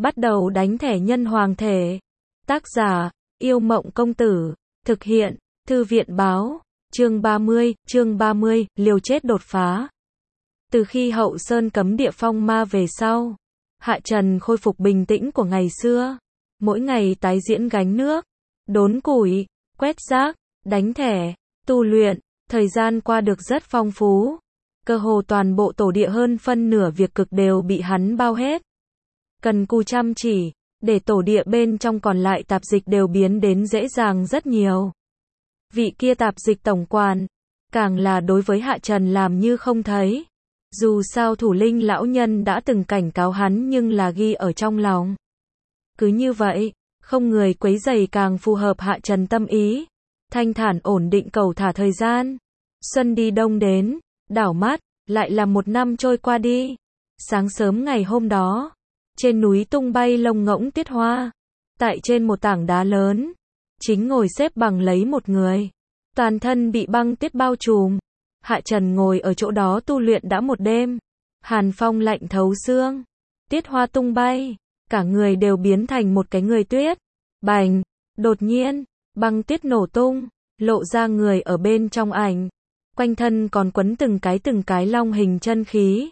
Bắt đầu đánh thẻ nhân hoàng thể. Tác giả, Yêu Mộng Công Tử. Thực hiện, Thư viện Báo. Chương 30, liều chết đột phá. Từ khi Hậu Sơn cấm địa phong ma về sau, Hạ Trần khôi phục bình tĩnh của ngày xưa. Mỗi ngày tái diễn gánh nước, đốn củi, quét rác, đánh thẻ, tu luyện. Thời gian qua được rất phong phú. Cơ hồ toàn bộ tổ địa hơn phân nửa việc cực đều bị hắn bao hết. Cần cù chăm chỉ, để tổ địa bên trong còn lại tạp dịch đều biến đến dễ dàng rất nhiều. Vị kia tạp dịch tổng quản, càng là đối với Hạ Trần làm như không thấy. Dù sao thủ linh lão nhân đã từng cảnh cáo hắn nhưng là ghi ở trong lòng. Cứ như vậy, không người quấy rầy càng phù hợp Hạ Trần tâm ý. Thanh thản ổn định cầu thả thời gian. Xuân đi đông đến, đảo mắt, lại là một năm trôi qua đi. Sáng sớm ngày hôm đó, trên núi tung bay lông ngỗng tiết hoa. Tại trên một tảng đá lớn, chính ngồi xếp bằng lấy một người. Toàn thân bị băng tuyết bao trùm. Hạ Trần ngồi ở chỗ đó tu luyện đã một đêm. Hàn phong lạnh thấu xương. Tiết hoa tung bay. Cả người đều biến thành một cái người tuyết. Bành! Đột nhiên, băng tuyết nổ tung. Lộ ra người ở bên trong ảnh. Quanh thân còn quấn từng cái long hình chân khí.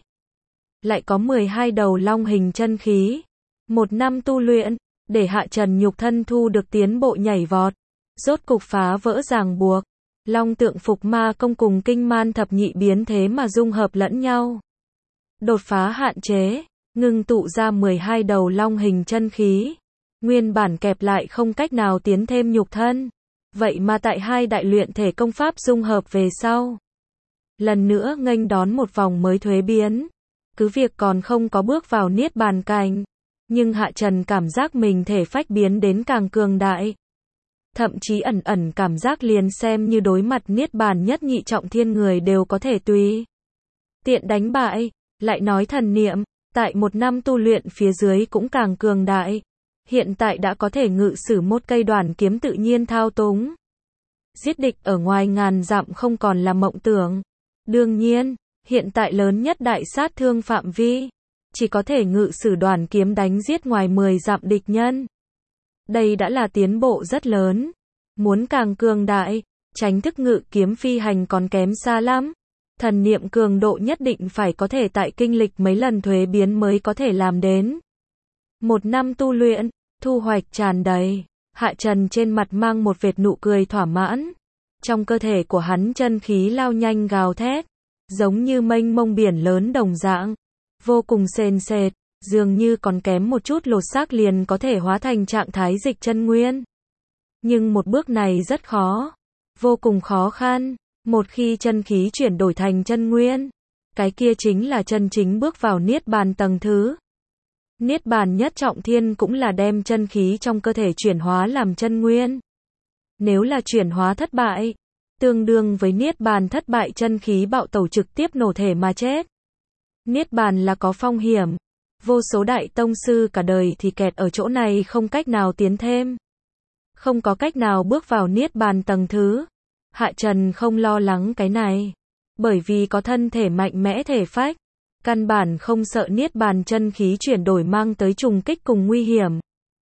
Lại có 12 đầu long hình chân khí. Một năm tu luyện, để Hạ Trần nhục thân thu được tiến bộ nhảy vọt. Rốt cục phá vỡ ràng buộc. Long tượng phục ma công cùng kinh man thập nhị biến thế mà dung hợp lẫn nhau. Đột phá hạn chế, ngưng tụ ra 12 đầu long hình chân khí. Nguyên bản kẹp lại không cách nào tiến thêm nhục thân. Vậy mà tại hai đại luyện thể công pháp dung hợp về sau. Lần nữa nghênh đón một vòng mới thuế biến. Cứ việc còn không có bước vào niết bàn cảnh. Nhưng Hạ Trần cảm giác mình thể phách biến đến càng cường đại. Thậm chí ẩn cảm giác liền xem như đối mặt niết bàn nhất nhị trọng thiên người đều có thể tùy tiện đánh bại. Lại nói thần niệm, tại một năm tu luyện phía dưới cũng càng cường đại. Hiện tại đã có thể ngự sử một cây đoản kiếm tự nhiên thao túng. Giết địch ở ngoài ngàn dặm không còn là mộng tưởng. Đương nhiên, hiện tại lớn nhất đại sát thương phạm vi, chỉ có thể ngự sử đoản kiếm đánh giết ngoài 10 dặm địch nhân. Đây đã là tiến bộ rất lớn. Muốn càng cường đại, tránh thức ngự kiếm phi hành còn kém xa lắm. Thần niệm cường độ nhất định phải có thể tại kinh lịch mấy lần thuế biến mới có thể làm đến. Một năm tu luyện, thu hoạch tràn đầy. Hạ Trần trên mặt mang một vệt nụ cười thỏa mãn. Trong cơ thể của hắn chân khí lao nhanh gào thét, giống như mênh mông biển lớn đồng dạng, vô cùng sền sệt, dường như còn kém một chút lột xác liền có thể hóa thành trạng thái dịch chân nguyên. Nhưng một bước này rất khó, vô cùng khó khăn. Một khi chân khí chuyển đổi thành chân nguyên, cái kia chính là chân chính bước vào niết bàn tầng thứ. Niết bàn nhất trọng thiên cũng là đem chân khí trong cơ thể chuyển hóa làm chân nguyên. Nếu là chuyển hóa thất bại, tương đương với niết bàn thất bại, chân khí bạo tẩu trực tiếp nổ thể mà chết. Niết bàn là có phong hiểm. Vô số đại tông sư cả đời thì kẹt ở chỗ này không cách nào tiến thêm. Không có cách nào bước vào niết bàn tầng thứ. Hạ Trần không lo lắng cái này. Bởi vì có thân thể mạnh mẽ thể phách. Căn bản không sợ niết bàn chân khí chuyển đổi mang tới trùng kích cùng nguy hiểm.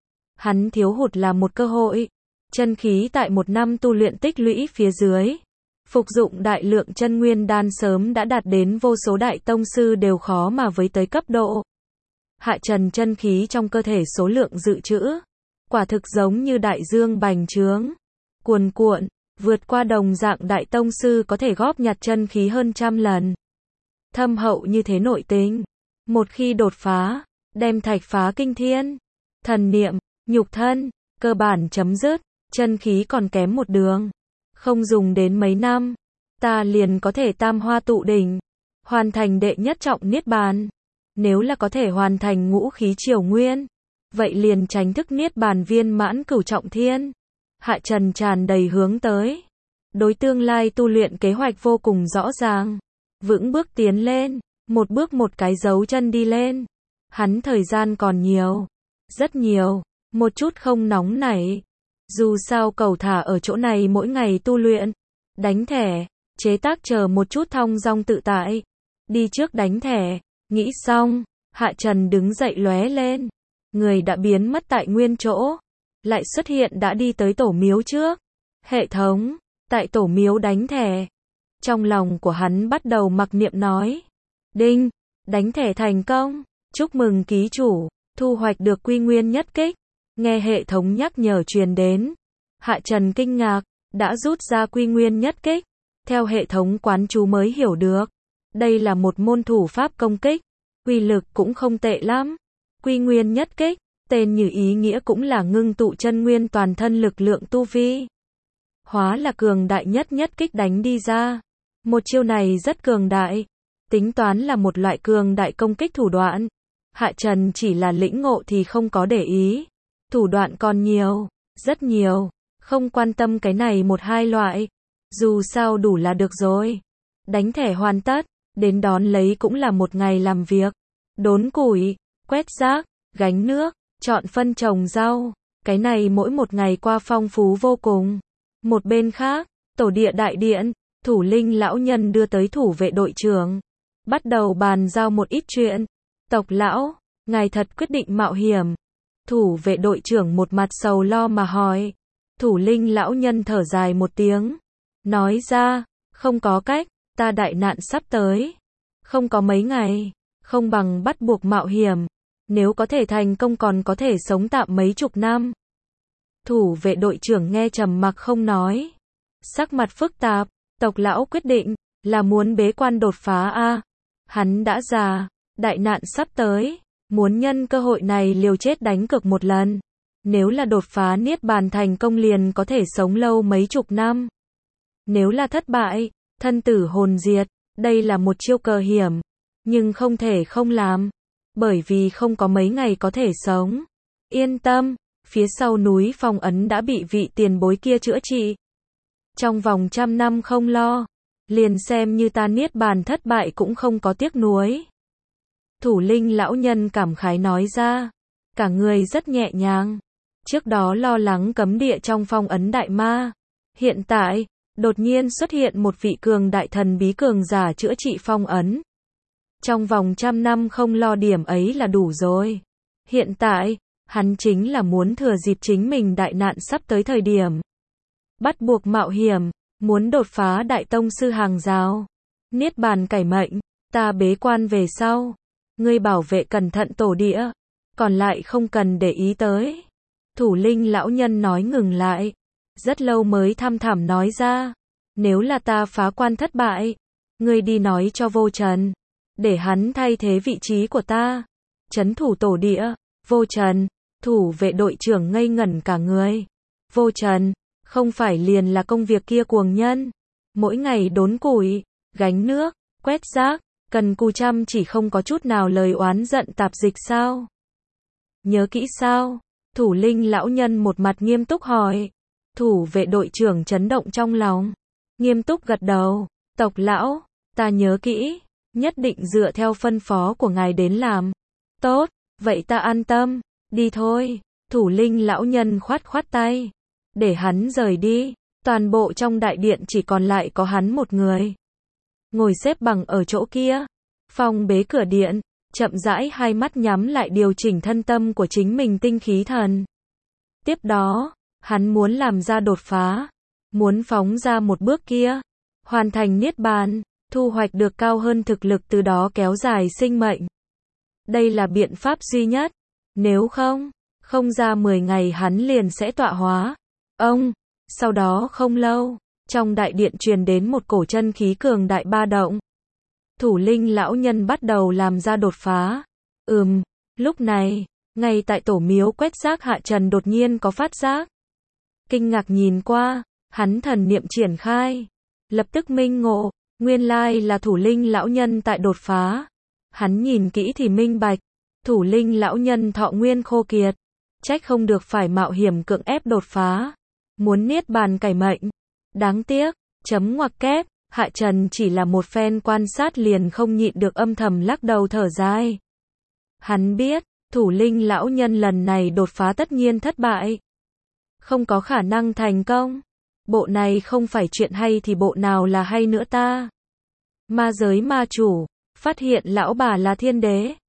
Hắn thiếu hụt là một cơ hội. Chân khí tại một năm tu luyện tích lũy phía dưới. Phục dụng đại lượng chân nguyên đan sớm đã đạt đến vô số đại tông sư đều khó mà với tới cấp độ. Hạ Trần chân khí trong cơ thể số lượng dự trữ. Quả thực giống như đại dương bành trướng. Cuồn cuộn, vượt qua đồng dạng đại tông sư có thể góp nhặt chân khí hơn trăm lần. Thâm hậu như thế nội tính. Một khi đột phá, đem thạch phá kinh thiên. Thần niệm, nhục thân, cơ bản chấm dứt. Chân khí còn kém một đường. Không dùng đến mấy năm, ta liền có thể tam hoa tụ đỉnh. Hoàn thành đệ nhất trọng niết bàn. Nếu là có thể hoàn thành ngũ khí triều nguyên, vậy liền tránh thức niết bàn viên mãn cửu trọng thiên. Hạ Trần tràn đầy hướng tới. Đối tương lai tu luyện kế hoạch vô cùng rõ ràng. Vững bước tiến lên, một bước một cái dấu chân đi lên. Hắn thời gian còn nhiều, rất nhiều, một chút không nóng nảy. Dù sao cầu thả ở chỗ này mỗi ngày tu luyện, đánh thẻ, chế tác chờ một chút thong dong tự tại. Đi trước đánh thẻ, nghĩ xong, Hạ Trần đứng dậy lóe lên. người đã biến mất tại nguyên chỗ, lại xuất hiện đã đi tới tổ miếu trước. Hệ thống, tại tổ miếu đánh thẻ. Trong lòng của hắn bắt đầu mặc niệm nói. Đinh, đánh thẻ thành công. Chúc mừng ký chủ, thu hoạch được quy nguyên nhất kích. Nghe hệ thống nhắc nhở truyền đến. Hạ Trần kinh ngạc, đã rút ra quy nguyên nhất kích. Theo hệ thống quán chú mới hiểu được. Đây là một môn thủ pháp công kích. Uy lực cũng không tệ lắm. Quy nguyên nhất kích, tên như ý nghĩa cũng là ngưng tụ chân nguyên toàn thân lực lượng tu vi. Hóa là cường đại nhất nhất kích đánh đi ra. Một chiêu này rất cường đại. Tính toán là một loại cường đại công kích thủ đoạn. Hạ Trần chỉ là lĩnh ngộ thì không có để ý. Thủ đoạn còn nhiều, rất nhiều. Không quan tâm cái này một hai loại. Dù sao đủ là được rồi. Đánh thẻ hoàn tất, đến đón lấy cũng là một ngày làm việc. Đốn củi, quét rác, gánh nước, chọn phân trồng rau. Cái này mỗi một ngày qua phong phú vô cùng. Một bên khác, tổ địa đại điện, thủ linh lão nhân đưa tới thủ vệ đội trưởng. Bắt đầu bàn giao một ít chuyện. Tộc lão, ngài thật quyết định mạo hiểm. Thủ vệ đội trưởng một mặt sầu lo mà hỏi. Thủ linh lão nhân thở dài một tiếng. Nói ra, không có cách, ta đại nạn sắp tới. Không có mấy ngày, không bằng bắt buộc mạo hiểm. Nếu có thể thành công còn có thể sống tạm mấy chục năm. Thủ vệ đội trưởng nghe trầm mặc không nói. Sắc mặt phức tạp, tộc lão quyết định, là muốn bế quan đột phá a. Hắn đã già, đại nạn sắp tới, muốn nhân cơ hội này liều chết đánh cược một lần. Nếu là đột phá niết bàn thành công liền có thể sống lâu mấy chục năm. Nếu là thất bại, thân tử hồn diệt, đây là một chiêu cờ hiểm, nhưng không thể không làm, bởi vì không có mấy ngày có thể sống. Yên tâm, phía sau núi phong ấn đã bị vị tiền bối kia chữa trị. Trong vòng 100 năm không lo, liền xem như ta niết bàn thất bại cũng không có tiếc nuối. Thủ linh lão nhân cảm khái nói ra, cả người rất nhẹ nhàng. Trước đó lo lắng cấm địa trong phong ấn đại ma. Hiện tại, đột nhiên xuất hiện một vị cường đại thần bí cường giả chữa trị phong ấn. Trong vòng 100 năm không lo điểm ấy là đủ rồi. Hiện tại, hắn chính là muốn thừa dịp chính mình đại nạn sắp tới thời điểm. Bắt buộc mạo hiểm, muốn đột phá đại tông sư hàng rào. Niết bàn cải mệnh, ta bế quan về sau. Ngươi bảo vệ cẩn thận tổ địa, còn lại không cần để ý tới. Thủ linh lão nhân nói ngừng lại. Rất lâu mới thăm thẳm nói ra. Nếu là ta phá quan thất bại, ngươi đi nói cho Vô Trần. Để hắn thay thế vị trí của ta. Trấn thủ tổ địa, Vô Trần, thủ vệ đội trưởng ngây ngẩn cả người. Vô Trần, không phải liền là công việc kia cuồng nhân. Mỗi ngày đốn củi, gánh nước, quét rác, cần cù chăm chỉ không có chút nào lời oán giận tạp dịch sao? Nhớ kỹ sao? Thủ linh lão nhân một mặt nghiêm túc hỏi. Thủ vệ đội trưởng chấn động trong lòng. Nghiêm túc gật đầu. Tộc lão, ta nhớ kỹ. Nhất định dựa theo phân phó của ngài đến làm. Tốt, vậy ta an tâm. Đi thôi. Thủ linh lão nhân khoát khoát tay. Để hắn rời đi. Toàn bộ trong đại điện chỉ còn lại có hắn một người. Ngồi xếp bằng ở chỗ kia. Phong bế cửa điện. Chậm rãi hai mắt nhắm lại điều chỉnh thân tâm của chính mình tinh khí thần. Tiếp đó, hắn muốn làm ra đột phá. Muốn phóng ra một bước kia. Hoàn thành niết bàn. Thu hoạch được cao hơn thực lực từ đó kéo dài sinh mệnh. Đây là biện pháp duy nhất. Nếu không ra 10 ngày hắn liền sẽ tọa hóa. Sau đó không lâu, trong đại điện truyền đến một cổ chân khí cường đại ba động. Thủ linh lão nhân bắt đầu làm ra đột phá. Lúc này, ngay tại tổ miếu quét rác Hạ Trần đột nhiên có phát giác. Kinh ngạc nhìn qua, hắn thần niệm triển khai. Lập tức minh ngộ, nguyên lai là thủ linh lão nhân tại đột phá. Hắn nhìn kỹ thì minh bạch, thủ linh lão nhân thọ nguyên khô kiệt. Trách không được phải mạo hiểm cưỡng ép đột phá. Muốn niết bàn cải mệnh. Đáng tiếc, chấm ngoặc kép, Hạ Trần chỉ là một phen quan sát liền không nhịn được âm thầm lắc đầu thở dài. Hắn biết, thủ linh lão nhân lần này đột phá tất nhiên thất bại. Không có khả năng thành công. Bộ này không phải chuyện hay thì bộ nào là hay nữa ta. Ma giới ma chủ, phát hiện lão bà là thiên đế.